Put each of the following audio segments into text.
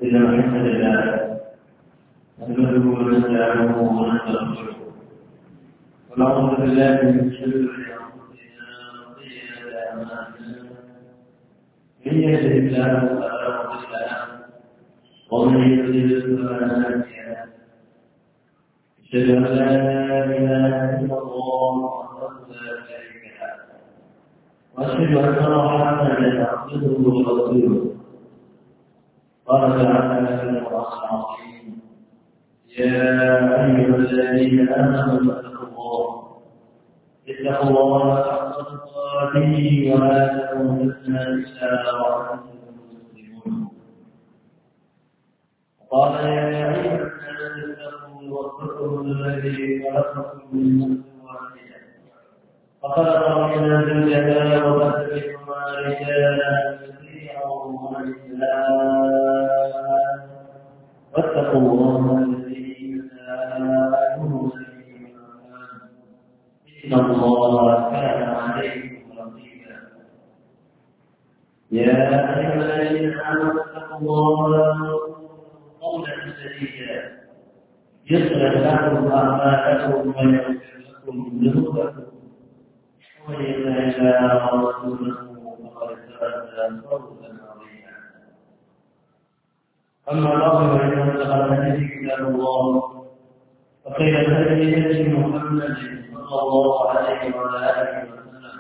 إن الحمد لله نحمده ونستعينه ونستغفره ونعوذ بالله من شرور أنفسنا وسيئات أعمالنا من يهده الله فلا مضل له ومن يضلل فلا هادي له أشهد أن لا إله إلا الله وحده لا شريك له وأشهد أن محمدا عبده ورسوله قال تعالى في القرآن العظيم يا أيها الذين آمنوا اتقوا الله حق تقاته ولا تموتن إلا وأنتم مسلمون قال يا أيها الناس اتقوا ربكم الذي خلقكم من نفس واحدة وخلق منها زوجها وبث منهما رجالا كثيرا ونساء واتقوا الله الذي تساءلون به إن الله كان عليكم رقيبا يا أيها الذين آمنوا اتقوا الله قولا سديدا يصلح لكم أعمالكم ويغفر لكم ذنوبكم ومن يطع الله ورسوله فقد فاز فوزا عظيما أما بعد فإن أصدق الحديث كتاب الله وخير الهدي هدي محمد صلى الله عليه وعلى آله وسلم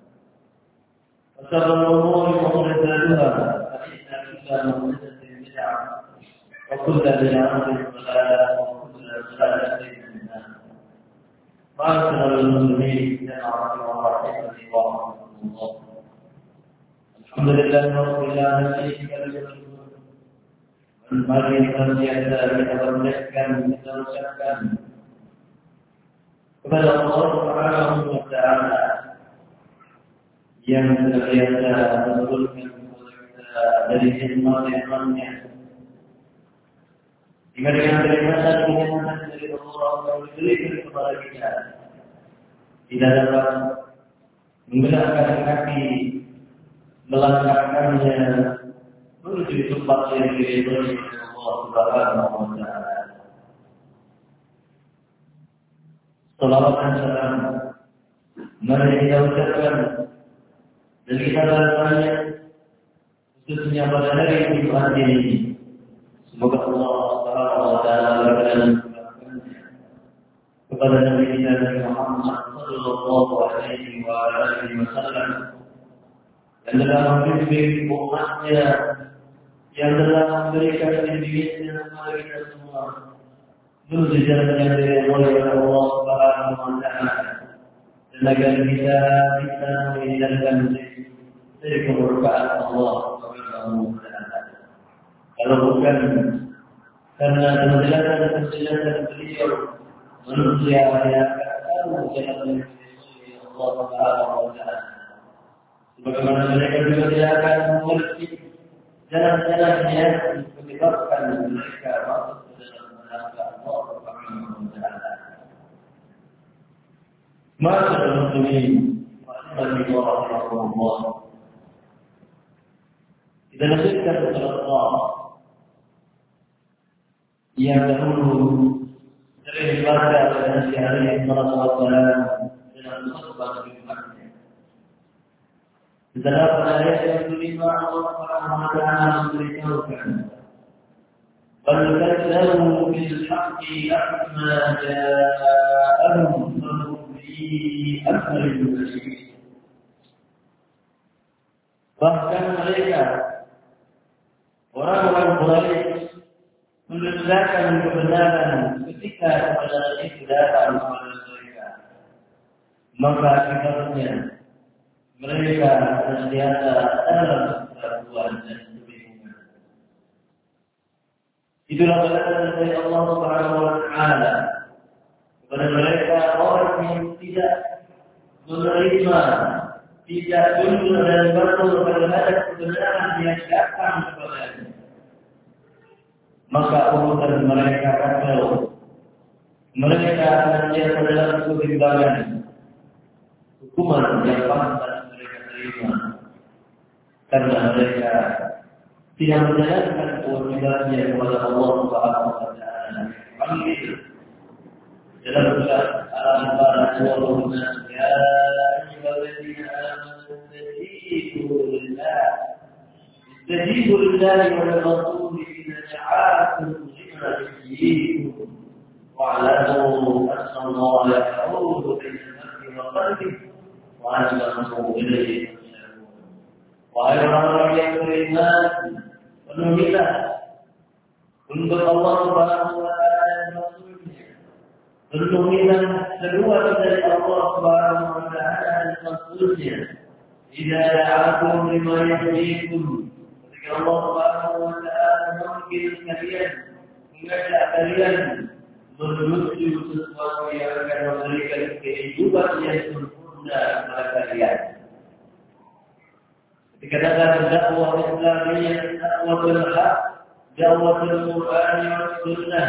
وشر الأمور محدثاتها فإن كل محدثة بدعة وكل بدعة ضلالة وكل ضلالة في النار. معاشر المسلمين ورحمة الله. الحمد لله رب العالمين mari senantiasa kita bermeskan, kita ucapkan kepada Allah Subhanahu wa Ta'ala yang senantiasa menurunkan kepada kita dari nikmat-nikmat-Nya. Jika dengan kenikmatan dari Allah yang diberikan kepada kita, tidak dapat menggerakkan kaki, melangkahkannya menuju tempat yang diridhoi Allah Subhanahu wa Ta'ala. Salawat dan salam mari kita ucapkan dan kita bertanya khususnya pada hari Jumat ini. Semoga Allah Subhanahu wa Ta'ala berkenan kepada Nabi kita Muhammad sallallahu alaihi wasallam dan dalam membimbing umatnya yang telah memberikan bimbingan kepada kita semua menuju jalan yang diridhoi oleh Allah Subhanahu wa Ta'ala dan agar kita bisa menghindarkan dari kemurkaan Allah Subhanahu wa Ta'ala. Kalau bukan karena penjelasan beliau manusia yang tahu jalan yang diridhoi Allah Subhanahu wa Ta'ala. Bagaimana mereka juga tidak akan mengerti jalan-jalan yang menyebabkan mereka masuk ke dalam neraka Allah Subhanahu wa Ta'ala. Ma'asyiral muslimin, rahimahullah. Kita lanjutkan surah yang dahulu sering dibaca oleh Nabi alaihi wasallam dalam khutbah Jumatnya. Setelah ayat yang kelima Allah Subhanahu wa Ta'ala memberitahukan bal kadzabu bil haqqi lamma ja'ahum fahum fi amrin musyrik. Bahkan mereka orang-orang Quraisy mendustakan kebenaran ketika kebenaran itu datang kepada mereka. Maka akibatnya mereka senantiasa dalam keraguan dan kebingungan. Itulah balasan dari Allah Subhanahu wa Ta'ala kepada mereka orang yang tidak menerima, tidak tunduk dan patuh terhadap kebenaran yang datang kepadanya. Maka urusan mereka kacau. Mereka senantiasa dalam kebimbangan. Hukuman yang pantas mereka terima karena mereka tidak menjalankan kewajibannya kepada Allah Subhanahu wa taala. Kami itu dalam surat Al-Anfal ayat 2, ya ayyuhalladzina amanu istajibu lillahi wa lirrasuli idza da'akum lima yuhyikum wa'lamu anna Allaha yahulu baina al-mar'i wa qalbihi wa annahu ilayhi turja'un. Wahai orang-orang yang beriman, penuhilah untuk Allah Subhanahu wa taala dan Rasulnya. Penuhilah seruan dari Allah Subhanahu wa taala dan Rasulnya. Idza da'akum lima yuhyikum. Ketika Allah Subhanahu wa taala memanggil kalian, mengajak kalian menuju sesuatu yang akan memberikan kehidupan yang sempurna kepada kalian. Dikatakan dakwah Islamiyah, dakwah al-haq, dakwah al-Quran wa sunnah.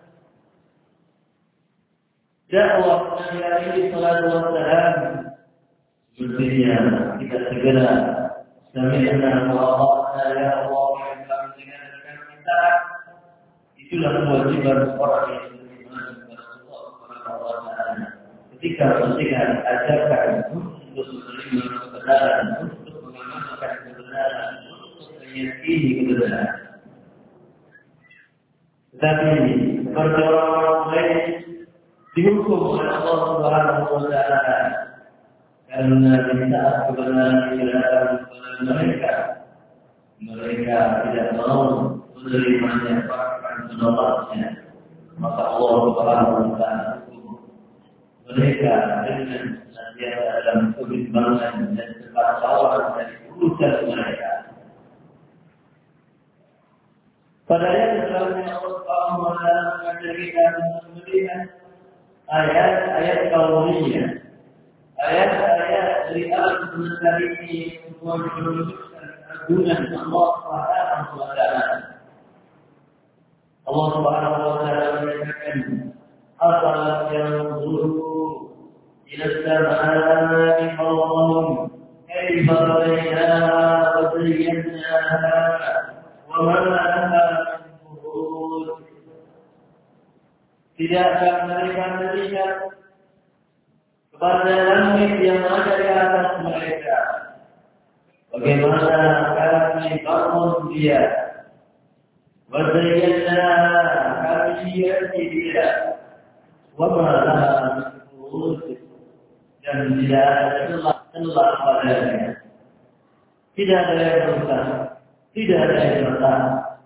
Dakwah Nabi alaihi salatu wassalam. Sebenarnya kita segera sami'na wa ata'na ya Allah yang kami dengarkan kita. Itulah kewajiban orang yang beriman kepada Allah Subhanahu wa taala. Ketika mereka diajarkan untuk menerima kebenaran, untuk mengamalkan kebenaran, untuk meyakini kebenaran. Tetapi seperti orang-orang lain dihukum oleh Allah Subhanahu wa taala karena tidak kebenaran yang datang kepada mereka. Mereka tidak mau menerimanya, bahkan menolaknya. Maka Allah Subhanahu wa taala hukum mereka dengan senantiasa dalam kebimbangan dan kekacauan dari urusan mereka. Pada ayat selanjutnya Allah Subhanahu wa taala mengajak kita untuk melihat ayat-ayat kauniyah, ayat-ayat dari alam semesta ini menunjukkan keagungan Allah Subhanahu wa taala. Allah Subhanahu wa taala menyatakan, "Afalam yanzuru ila as-samaa'i fawqahum kayfa banaynaha wa zayyanaha wa ma laha min furuj." Tidakkah mereka melihat kepada langit yang ada di atas mereka, bagaimana kami bangun dia, wazayyana kami hiasi dia, wama laha min furuj, dan tidak ada celah padanya, tidak ada yang rusak, tidak ada yang retak.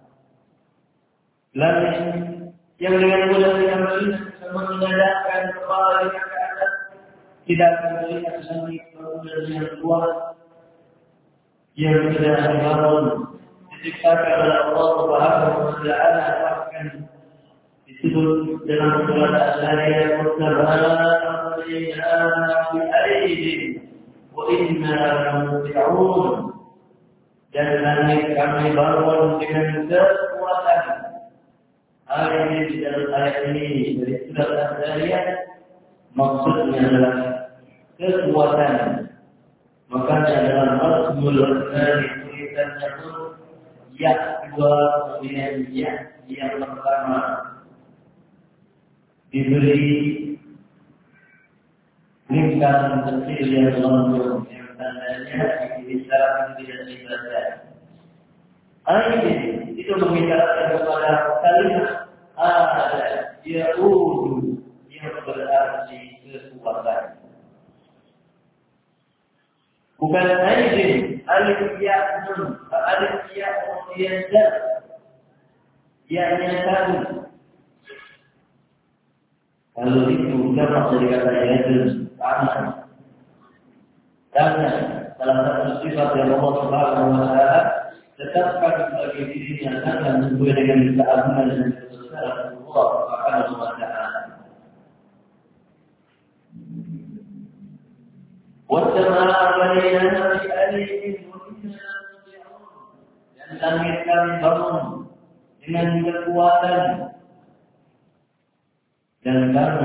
Langit yang dengan mudah bisa mengendalikan kepala ke atas, tidak akan melihat langit bangunan yang kuat yang sudah dibangun diciptakan oleh Allah Subhanahu wa taala, bahkan disebut dalam surat Al-Zariyat, "Wa bi aydin wa inna lamusi'un." Dan langit kami bangun dengan kekuatan. Ayat ini di dalam ayat ini dari surat Al-Zariyat maksudnya adalah kekuatan. Makanya dalam Al-Qur'an dari tulisannya pun ya dua kemudian ya yang pertama diberi lingkaran kecil yang lonjong yang tandanya bisa tidak dibaca. Ayat ini itu mengisyaratkan kepada kalimat ada yaudu yang berarti kekuatan. Bukan aidin, alif ya nun, alif ya kemudian dal, ya-nya satu. Kalau itu jamak dari kata yadun, tangan. Tangan, salah satu sifat yang Allah Subhanahu wa taala tetapkan sebagai dirinya tangan sesuai dengan keagungan dan kebesaran Allah Subhanahu wa taala. وَالسَّمَاءَ بَنَيْنَاهَا بِأَيْدٍ وَإِنَّا لَمُوسِعُونَ. Dan langit kami bangun dengan kekuatan dan kami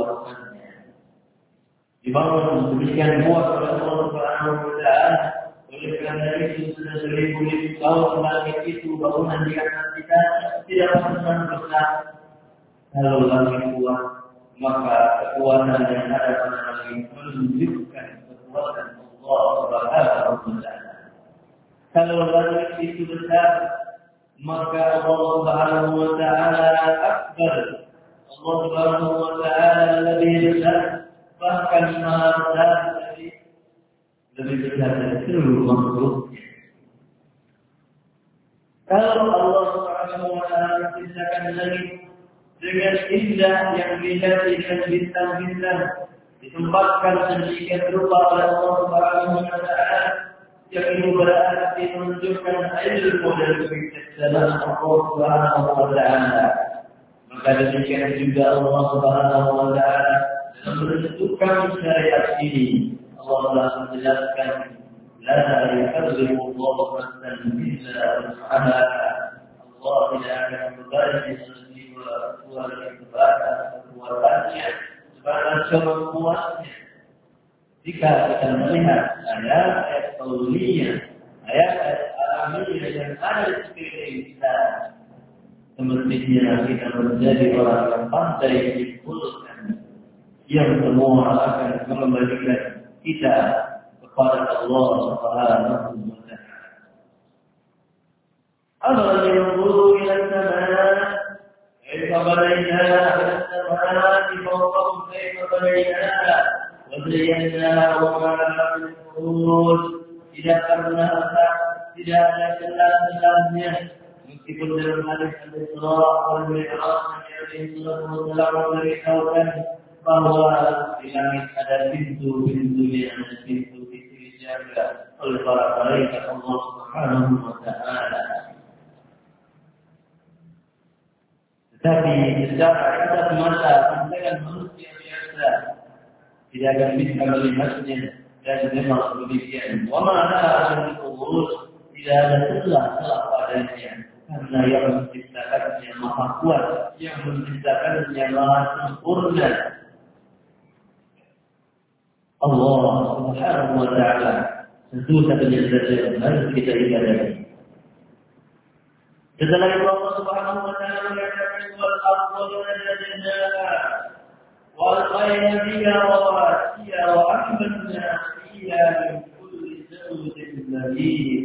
meluaskannya. Dibangun demikian kuat oleh Allah Subhanahu wa taala, Oleh karena itu sudah 1000 tahun langit itu bangunan di atas kita tidak pernah besar. Kalau langit kuat, maka kekuatan yang ada pada langit menunjukkan kekuatan Allah Subhanahu wa Ta'ala. Kalau langit itu besar, maka Allah Subhanahu wa Ta'ala akbar. Allah Subhanahu wa Ta'ala lebih besar, bahkan maha besar lebih besar dari seluruh makhluknya. Kalau Allah Subhanahu wa Ta'ala menciptakan langit dengan indah yang dilihat dengan bintang-bintang, ditempatkan sedemikian rupa oleh Allah Subhanahu wa Ta'ala, yang itu berarti menunjukkan ilmu dan kebijaksanaan Allah Subhanahu wa Ta'ala. Maka demikian juga Allah Subhanahu wa Ta'ala dalam menentukan syariat ini, Allah telah menjelaskan, la yukallifu Allahu nafsan illa wus'aha. Allah tidak akan membebani jiwa kekuatannya sebatas kemampuannya. Jika kita melihat ayat-ayat kauniyah, ayat-ayat alamiah yang ada di sekeliling kita, semestinya kita menjadi orang yang pandai dikumpulkan, yang semua akan mengembalikan kita kepada Allah Subhanahu wa Ta'ala. Alam yanzuru ila as-samaa kaifa banaynaha ila as-samaa'i fawqahum kaifa banaynaha wa zayyanaha wa ma laha min furuj. Tidak pernah tidak ada celah-celahnya, meskipun dalam hadis Al-Isra wal Mi'raj Nabi sallallahu alaihi wasallam memberitahukan bahwa di langit ada pintu-pintu yang pintu-pintu dijaga oleh para malaikat Allah Subhanahu wa Ta'ala. Tetapi secara kasat mata pandangan manusia biasa tidak akan bisa melihatnya, dan memang demikian. Wa ma laha min furuj, tidak ada celah-celah padanya, karena yang menciptakannya maha kuat, yang menciptakannya maha sempurna. Allah Subhanahu wa Ta'ala satu-satunya saja yang harus kita ibadahi. Setelah itu Allah Subhanahu wa Ta'ala mengatakan, wal ardha madadnaha wa alqayna fiha rawasiya wa anbatna fiha min kulli zawjin bahij.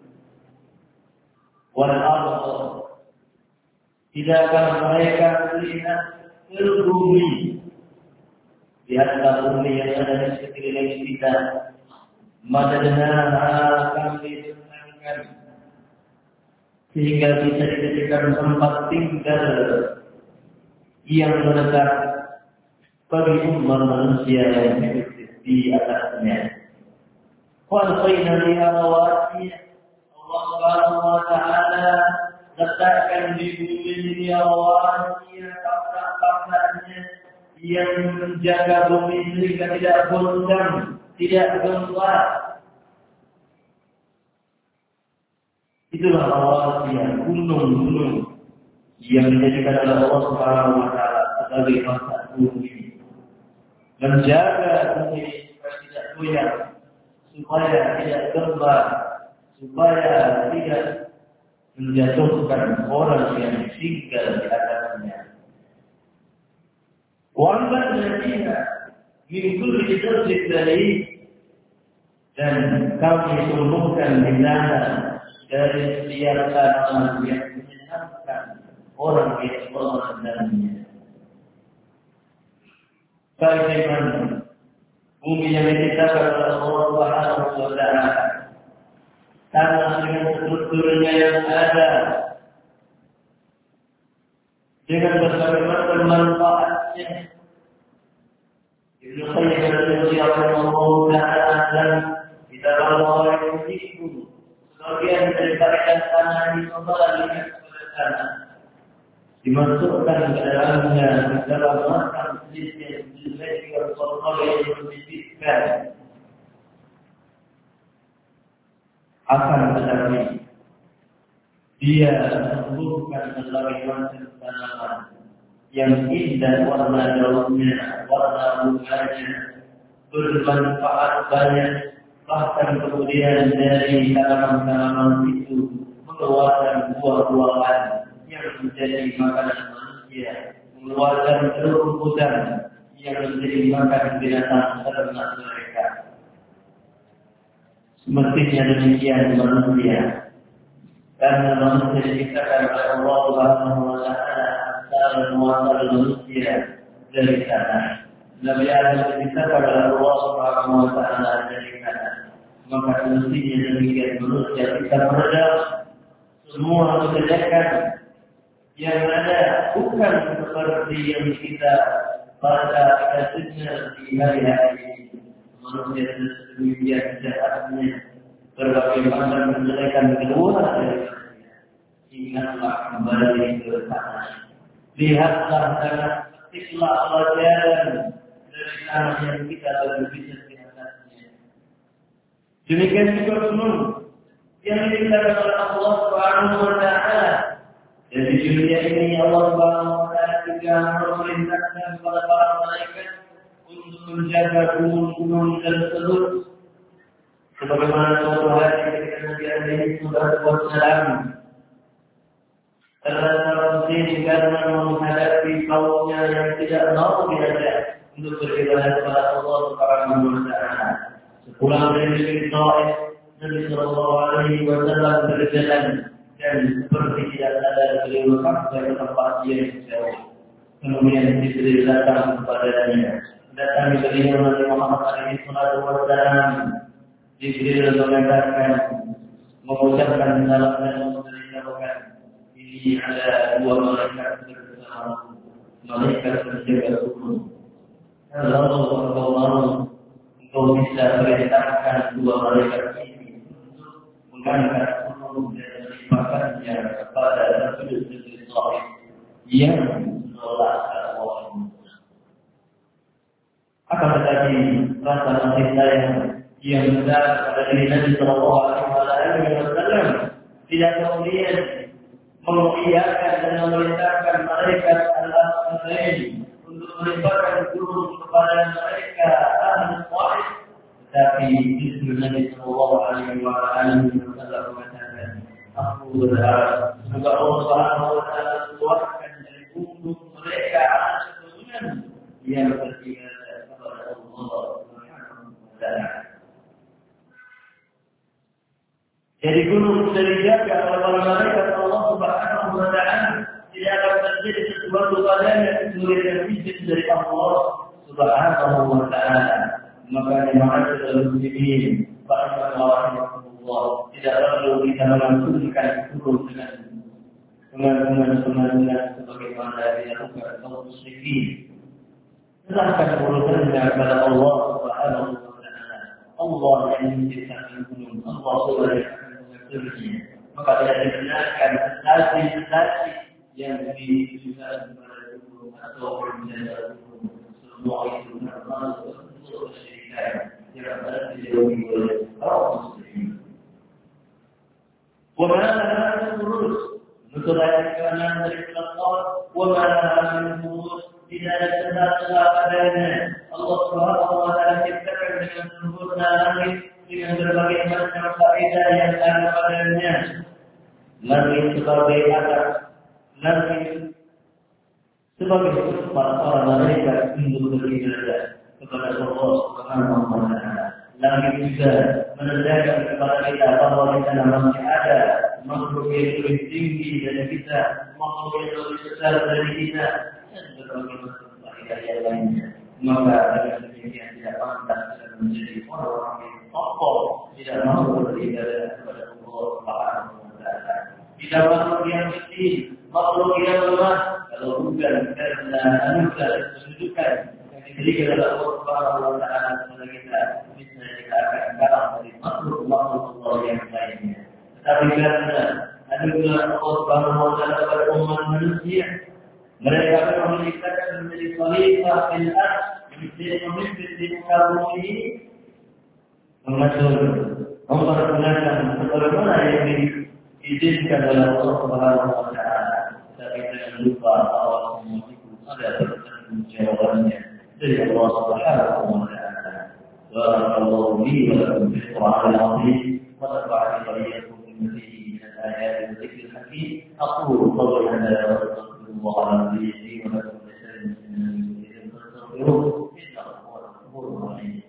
Wal ardha, tidakkah mereka melihat ke bumi, lihatlah bumi yang ada di sekeliling kita. Madadnaha, kami senangkan sehingga bisa dijadikan tempat tinggal yang menetap bagi umat manusia yang hidup di atasnya. Walqayna fiha rawasiya, Allah Subhanahu wa Ta'ala letakkan di bumi ini rawasiya, tapak-tapaknya yang menjaga bumi sehingga tidak goncang, tidak gempa. Itulah rawasiya, gunung-gunung yang dijadikan oleh Allah Subhanahu wa Ta'ala sebagai tempat bumi, menjaga bumi supaya tidak goyang, supaya tidak gempa, supaya tidak menjatuhkan orang yang tinggal di atasnya. وَأَنبَتْنَا فِيهَا مِنْ كُلِّ زَوْجٍ بَهِيجٍ, dan kami tumbuhkan di sana dari setiap tanaman yang menyenangkan orang yang menanamnya. Bagaimana bumi yang diciptakan oleh Allah Subhanahu wa Ta'ala, tanah dengan strukturnya yang ada, dengan berbagai macam manfaatnya. Ibnu Qayyim rahimahullah ta'ala dan di dalam awal itu sebagian dari bagian tanah dikembalikan kepada tanah, dimasukkan ke dalamnya di dalam macam jenis yang dibisihkan. Akan tetapi dia menumbuhkan berbagai macam tanaman yang indah warna daunnya, warna bunganya, bermanfaat banyak, bahkan kemudian dari tanaman-tanaman itu mengeluarkan buah-buahan yang menjadi makanan manusia, mengeluarkan rumputan yang menjadi makanan binatang ternak mereka. Semestinya demikian manusia, karena manusia diciptakan oleh Allah Subhanahu wa Ta'ala asal muasal manusia dari tanah. Nabi Adam diciptakan oleh Allah Subhanahu wa Ta'ala dari tanah. Maka semestinya demikian manusia kita meredam semua kejelekan yang ada, bukan seperti yang kita baca kasusnya di hari-hari ini. Manusia sedemikian jahatnya, berbagai macam kejelekan keluar dari manusia. Ingatlah kembali ke tanah. Lihatlah tanah, petiklah pelajaran dari tanah yang kita berbicara di atasnya. Demikian juga gunung yang diciptakan oleh Allah Subhanahu wa Ta'ala. Dan di dunia ini Allah Subhanahu wa Ta'ala juga memerintahkan kepada para malaikat untuk menjaga gunung-gunung tersebut. Sebagaimana suatu hari ketika Nabi alaihi wasallam telah karena menghadapi kaumnya yang tidak mau diajak untuk beribadah kepada Allah Subhanahu wa Ta'ala. Sepulang dari negeri Taif, Nabi sallallahu alaihi wasallam berjalan dan seperti tidak ada beliau sampai ke tempat yang jauh. Kemudian Jibril datang kepadanya. Datang beliau Nabi Muhammad alaihi wasallam. Jibril mengatakan, mengucapkan salam dan memberitahukan, ini ada dua malaikat bersama, malaikat penjaga gunung. Kalau engkau mau, engkau bisa perintahkan dua malaikat ini untuk mengangkat gunung dan melimpahkannya kepada Rasul-Rasul Taif yang menolak Allah. Akan tetapi rasa kasih sayang yang besar pada diri Nabi sallallahu alaihi wasallam tidak kemudian mengiyakan dan memerintahkan malaikat al-Asmain untuk melimpahkan gunung kepada mereka ahli Taif, tetapi justru Nabi sallallahu alaihi wasallam mengatakan, aku berharap semoga Allah Subhanahu wa Ta'ala keluarkan dari punggung mereka anak keturunan yang beribadah kepada Allah Subhanahu wa Ta'ala. Jadi gunung sudah dijaga oleh para malaikat Allah Subhanahu wa Ta'ala, tidak akan terjadi sesuatu padanya kecuali dan izin dari Allah Subhanahu wa Ta'ala. Maka ma'asyiral muslimin, rahimahullah, tidak perlu kita melangsungkan gunung dengan pengagungan sebagaimana dilakukan kaum musyrikin. Serahkan urusannya kepada Allah Subhanahu wa Ta'ala. Allah yang menciptakan gunung, Allah sudah mengaturnya. Maka tidak dibenarkan sensasi yang ditujukan kepada gunung atau menjaga gunung. Semua itu termasuk unsur kesyirikan yang harus dijauhi oleh kaum muslimin. Wa ma lana min furus, nutur ayat ke-6 dari surat Al-Qaf, wa ma lana min furus, tidak ada celah-celah padanya. Allah Subhanahu wa Ta'ala ciptakan dengan sempurna langit dengan berbagai macam faedah yang ada padanya. Langit sebagai atap, langit sebagai tempat para malaikat untuk beribadah kepada Allah Subhanahu wa Ta'ala. Langit juga menandakan kepada kita bahwa di sana masih ada makhluk yang lebih tinggi dari kita, makhluk yang lebih besar dari kita, dan berbagai macam faedah yang lainnya. Maka dengan demikian tidak pantas dan menjadi orang-orang yang kokoh tidak mau beribadah kepada Allah Subhanahu wa Ta'ala. Tidak makhluk yang kecil, makhluk yang lemah, kalau bukan karena anugerah dan kedudukan yang diberikan oleh Allah Subhanahu wa Ta'ala kepada kita, bisa kita akan kalah dari makhluk-makhluk Allah yang lainnya. Tetapi karena anugerah Allah Subhanahu wa Ta'ala kepada umat manusia, mereka akan menciptakan menjadi khalifah fil ardh, menjadi pemimpin di muka bumi ini, mengatur, mempergunakan sebagaimana yang diizinkan oleh Allah Subhanahu wa Ta'ala. Tapi jangan lupa bahwa semua itu ada pertanggungjawabannya dari Allah Subhanahu wa Ta'ala. بارك الله لي ولكم في القرآن العظيم ونفعني وإياكم بما فيه من الآيات والذكر الحكيم. أقول قولي هذا وأستغفر الله العظيم لي ولكم ولسائر المسلمين فاستغفروه إنه هو الغفور الرحيم.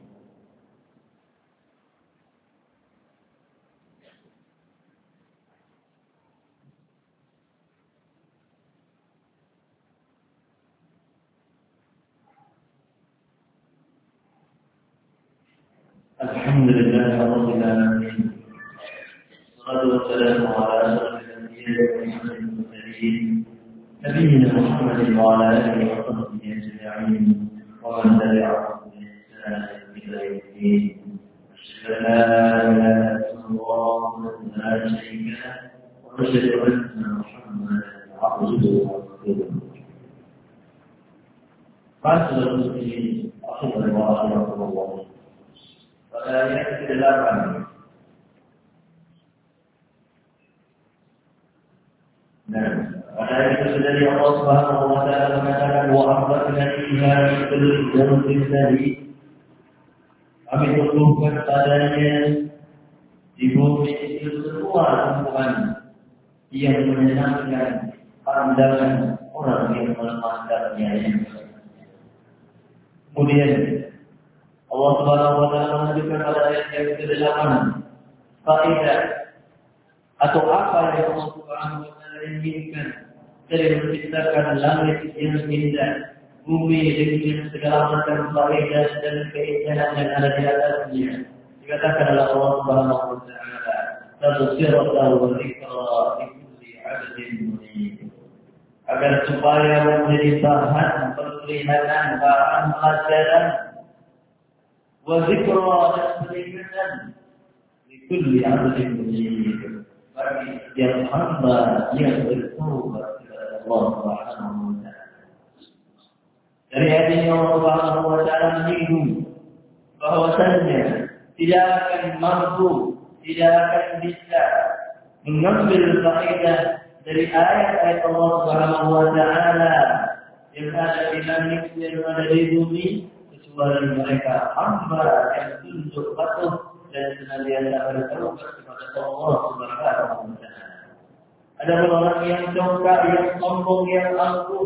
الحمد لله رب العالمين، والصلاة والسلام على أشرف الأنبياء والمرسلين نبينا محمد وعلى آله وصحبه أجمعين ومن تبعهم بإحسان إلى يوم الدين. أشهد أن لا إله إلا الله وحده لا شريك له وأشهد أن محمدا عبده ورسوله. معاشر المسلمين رحمكم الله، pada ayat ke-8 pada ayat ke-9 Allah Subhanahu wa taala mengatakan wa ambatna fiha min kulli zawjin bahij. Kami tumbuhkan padanya di bumi itu semua tumbuhan yang menyenangkan pandangan orang yang memandangnya. Kemudian Allah Subhanahu wa taala menunjukkan pada ayat yang ke-8 faedah atau apa yang Allah Subhanahu wa taala inginkan dari menciptakan langit yang indah, bumi dengan segala macam faedah dan keindahan yang ada di atasnya. Dikatakan oleh Allah Subhanahu wa taala, "Tadhkiratan wa dzikra li kulli 'abdin munib." Agar supaya menjadi bahan penglihatan, bahan pelajaran wa dzikra dan peringatan likulli 'abdin munib, bagi setiap hamba yang bertaubat kepada Allah Subhanahu wa taala. Dari ayat ini Allah Subhanahu wa taala menyinggung bahwasanya tidak akan mampu, tidak akan bisa mengambil faedah dari ayat-ayat Allah Subhanahu wa taala yang ada di langit yang ada di bumi kecuali mereka hamba yang tunduk patuh dan senantiasa bertaubat kepada Allah Subhanahu wa taala. Ada orang yang congkak, yang sombong, yang angkuh,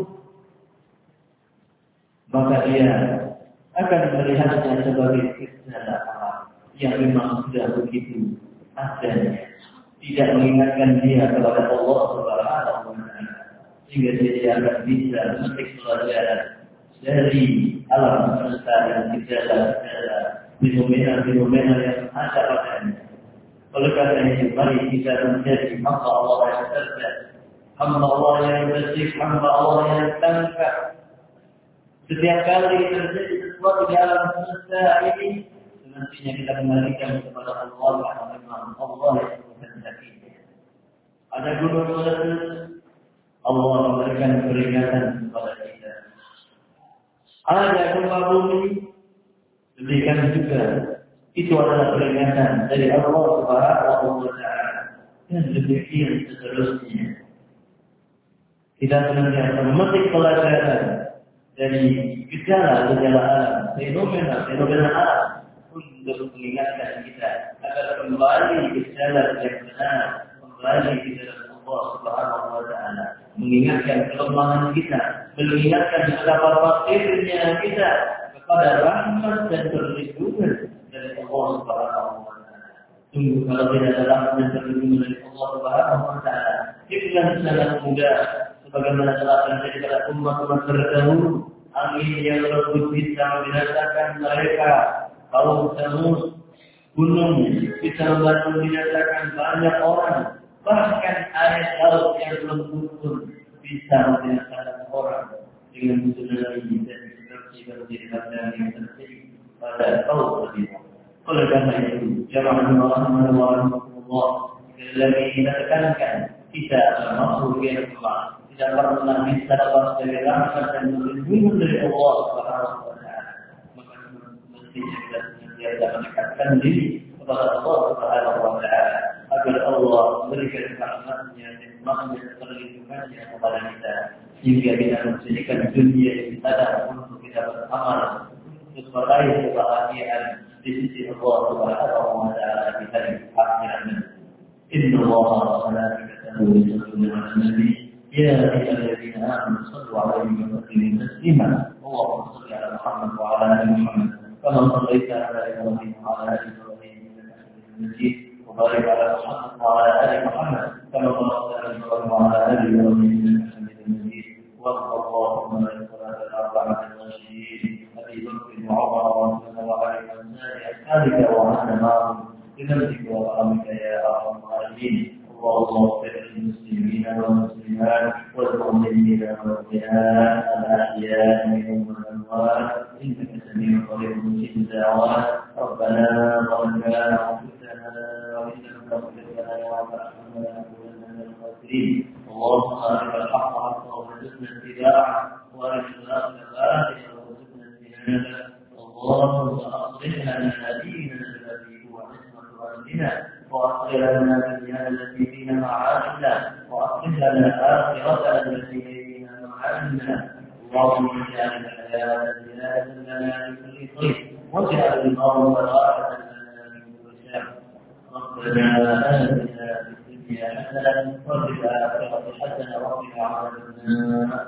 maka dia akan melihatnya sebagai kesalahan yang memang sudah begitu adanya, tidak mengingatkan dia kepada Allah Subhanahu wa taala, sehingga dia akan bisa memetik pelajaran dari alam semesta dan segala fenomena yang ada padanya. Oleh karena itu, mari kita menjadi hamba Allah yang cerdas, hamba Allah yang bersih, hamba Allah yang tangkap. Setiap kali terjadi sesuatu di alam semesta ini, semestinya kita kembalikan kepada Allah karena memang Allah yang menghendaki. Ada gunung meletus, Allah memberikan peringatan kepada kita. Ada gempa bumi, demikian juga itu adalah peringatan dari Allah Subhanahu wa taala, dan demikian seterusnya. Kita senantiasa memetik pelajaran dari gejala-gejala alam, fenomena alam, untuk mengingatkan kita agar kembali ke jalan yang benar, kembali ke jalan Allah Subhanahu wa taala, mengingatkan kelemahan kita, mengingatkan betapa fakirnya kita kepada rahmat dan perlindungan dari Allah Subhanahu wa taala. Sungguh kalau tidak ada rahmat dan perlindungan dari Allah Subhanahu wa taala, dengan sangat mudah sebagaimana telah terjadi pada umat-umat terdahulu, angin yang berembus bisa membinasakan mereka, kaum Samud, gunung bisa membantu membinasakan banyak orang, bahkan air laut yang lembut pun bisa membinasakan orang dengan tsunami dan banjir-banjir yang terjadi pada kaum terdahulu. Oleh karena itu, jamaah Allah, lagi kita tekankan, kita makhluk yang lemah, tidak pernah bisa dapat sebagai rahmat dan perlindungan dari Allah Subhanahu wa taala. Maka mestinya kita senantiasa mendekatkan diri kepada Allah Subhanahu wa taala agar Allah memberikan rahmat-Nya dan perlindungannya kepada kita, sehingga kita menjadikan dunia ini sadar untuk kita beramal, untuk meraih kebahagiaan di sisi Allah Subhanahu wa taala di hari akhirat. Inna Allah wa malaikatahu yusalluna 'alan nabi ya ayyuhalladzina amanu sallu 'alaihi wa sallimu taslima. Allahumma shalli 'ala Muhammad wa 'ala ali Muhammad kama shallaita 'ala Ibrahim wa 'ala ali Ibrahim innaka Hamidum Majid. وبارك على محمد وعلى ال محمد كما باركت على ابراهيم وعلى ال ابراهيم انك حميد مجيد. وارض اللهم عن الخلفاء الاربعه الراشدين ابي بكر وعمر وعثمان وعلي وعن سائر اصحابك وعنا معهم بذنبك وكرمك يا ارحم الراحمين. اللهم اغفر للمسلمين والمسلمات والمؤمنين والمؤمنات الاحياء منهم والاموات انك سميع قريب مجيب الدعوات. ربنا ظلمنا انفسنا وان لم تغفر لنا وترحمنا لنكونن من الخاسرين. اللهم ارنا الحق حقا وارزقنا اتباعه وارنا الباطل باطلا وارزقنا اجتنابه. اللهم اصلح لنا ديننا الذي هو عصمه امرنا واصلح لنا دنيانا التي فيها معاشنا واصلح لنا اخرتنا التي فيها معادنا. اللهم اجعل الحياه زياده لنا في كل خير واجعل الموت راحه لنا من كل شر. ربنا آتنا في الدنيا حسنة وفي الآخرة حسنة وقنا عذاب النار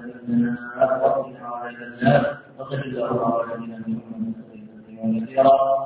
وصل اللهم على نبينا محمد وسلم كثيرا